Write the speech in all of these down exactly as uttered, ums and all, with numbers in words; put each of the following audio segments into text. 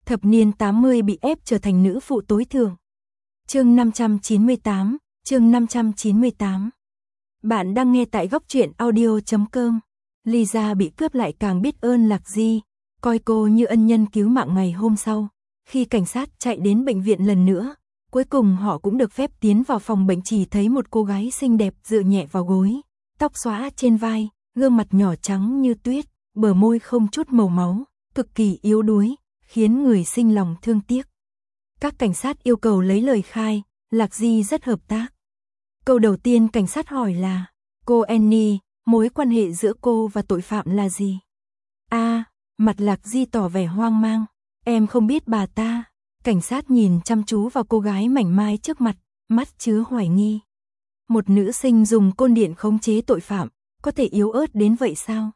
thập niên tám mươi bị ép trở thành nữ phụ tối thượng. Chương năm trăm chín mươi tám, chương năm trăm chín mươi tám. Bạn đang nghe tại góc truyện audio chấm com. Lisa bị cướp lại càng biết ơn Lạc Di, coi cô như ân nhân cứu mạng. Ngày hôm sau, khi cảnh sát chạy đến bệnh viện lần nữa, cuối cùng họ cũng được phép tiến vào phòng bệnh. Chỉ thấy một cô gái xinh đẹp dựa nhẹ vào gối, tóc xõa trên vai, gương mặt nhỏ trắng như tuyết, bờ môi không chút màu máu, cực kỳ yếu đuối, khiến người sinh lòng thương tiếc. Các cảnh sát yêu cầu lấy lời khai, Lạc Di rất hợp tác. Câu đầu tiên cảnh sát hỏi là, cô Annie, mối quan hệ giữa cô và tội phạm là gì? A, à, mặt Lạc Di tỏ vẻ hoang mang, em không biết bà ta. Cảnh sát nhìn chăm chú vào cô gái mảnh mai trước mặt, mắt chứa hoài nghi. Một nữ sinh dùng côn điện khống chế tội phạm, có thể yếu ớt đến vậy sao?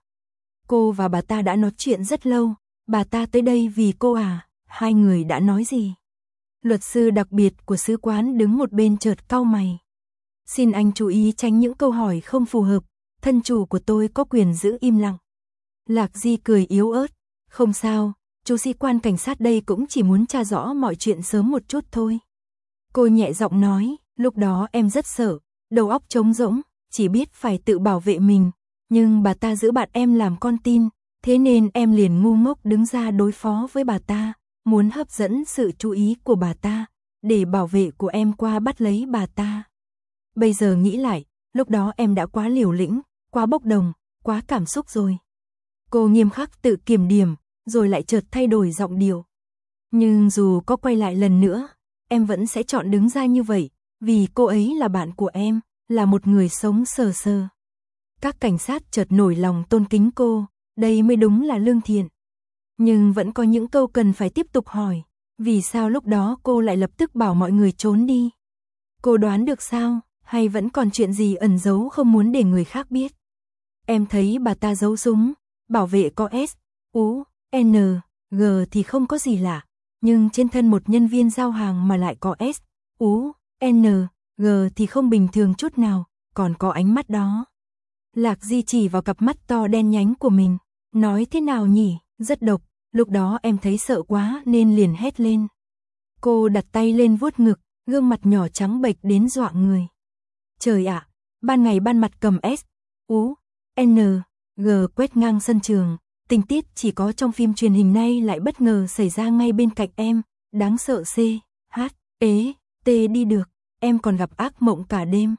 Cô và bà ta đã nói chuyện rất lâu, bà ta tới đây vì cô à? Hai người đã nói gì? Luật sư đặc biệt của sứ quán đứng một bên chợt cau mày. Xin anh chú ý tránh những câu hỏi không phù hợp, thân chủ của tôi có quyền giữ im lặng. Lạc Di cười yếu ớt, không sao, chú sĩ quan cảnh sát đây cũng chỉ muốn tra rõ mọi chuyện sớm một chút thôi. Cô nhẹ giọng nói, lúc đó em rất sợ, đầu óc trống rỗng, chỉ biết phải tự bảo vệ mình, nhưng bà ta giữ bạn em làm con tin, thế nên em liền ngu ngốc đứng ra đối phó với bà ta, muốn hấp dẫn sự chú ý của bà ta, để bảo vệ của em qua bắt lấy bà ta. Bây giờ nghĩ lại, lúc đó em đã quá liều lĩnh, quá bốc đồng, quá cảm xúc rồi. Cô nghiêm khắc tự kiểm điểm, rồi lại chợt thay đổi giọng điệu. Nhưng dù có quay lại lần nữa, em vẫn sẽ chọn đứng ra như vậy, vì cô ấy là bạn của em, là một người sống sờ sờ. Các cảnh sát chợt nổi lòng tôn kính cô, đây mới đúng là lương thiện. Nhưng vẫn có những câu cần phải tiếp tục hỏi, vì sao lúc đó cô lại lập tức bảo mọi người trốn đi? Cô đoán được sao, hay vẫn còn chuyện gì ẩn giấu không muốn để người khác biết? Em thấy bà ta giấu súng, bảo vệ có S, U, N, G thì không có gì lạ, nhưng trên thân một nhân viên giao hàng mà lại có S, U, N, G thì không bình thường chút nào, còn có ánh mắt đó. Lạc Di chỉ vào cặp mắt to đen nhánh của mình, nói thế nào nhỉ, rất độc, lúc đó em thấy sợ quá nên liền hét lên. Cô đặt tay lên vuốt ngực, gương mặt nhỏ trắng bệch đến dọa người. Trời ạ, ban ngày ban mặt cầm S, U, N, G quét ngang sân trường, tình tiết chỉ có trong phim truyền hình này lại bất ngờ xảy ra ngay bên cạnh em, đáng sợ. C, H, ế, T đi được, em còn gặp ác mộng cả đêm.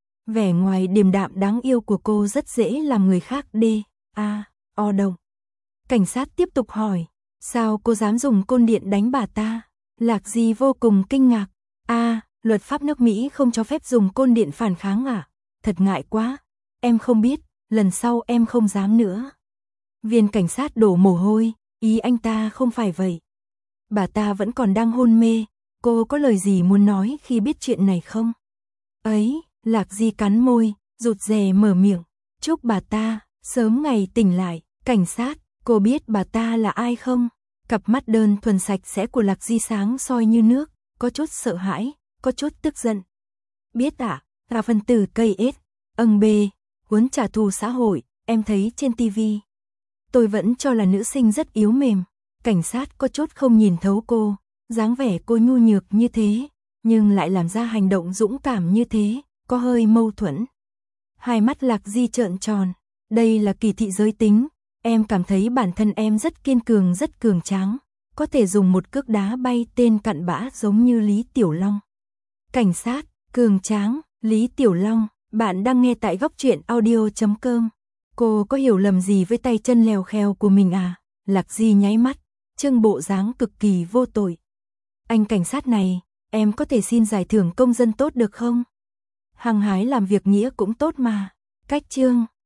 Vẻ ngoài điềm đạm đáng yêu của cô rất dễ làm người khác D, A, O động. Cảnh sát tiếp tục hỏi, sao cô dám dùng côn điện đánh bà ta? Lạc Di vô cùng kinh ngạc. A, à, luật pháp nước Mỹ không cho phép dùng côn điện phản kháng à? Thật ngại quá, em không biết, lần sau em không dám nữa. Viên cảnh sát đổ mồ hôi, ý anh ta không phải vậy. Bà ta vẫn còn đang hôn mê, cô có lời gì muốn nói khi biết chuyện này không? Ấy, Lạc Di cắn môi, rụt rè mở miệng, chúc bà ta sớm ngày tỉnh lại. Cảnh sát, cô biết bà ta là ai không? Cặp mắt đơn thuần sạch sẽ của Lạc Di sáng soi như nước, có chút sợ hãi, có chút tức giận. Biết ạ, à, là phân tử cây S, âng B, huấn trả thù xã hội, em thấy trên tivi. Tôi vẫn cho là nữ sinh rất yếu mềm. Cảnh sát có chút không nhìn thấu cô, dáng vẻ cô nhu nhược như thế, nhưng lại làm ra hành động dũng cảm như thế, có hơi mâu thuẫn. Hai mắt Lạc Di trợn tròn, đây là kỳ thị giới tính, em cảm thấy bản thân em rất kiên cường, rất cường tráng, có thể dùng một cước đá bay tên cặn bã giống như Lý Tiểu Long. Cảnh sát, cường tráng, Lý Tiểu Long, bạn đang nghe tại góc truyện audio chấm com. Cô có hiểu lầm gì với tay chân lèo khèo của mình à? Lạc Di nháy mắt, trông bộ dáng cực kỳ vô tội. Anh cảnh sát này, em có thể xin giải thưởng công dân tốt được không? Hăng hái làm việc nghĩa cũng tốt mà. Cách chương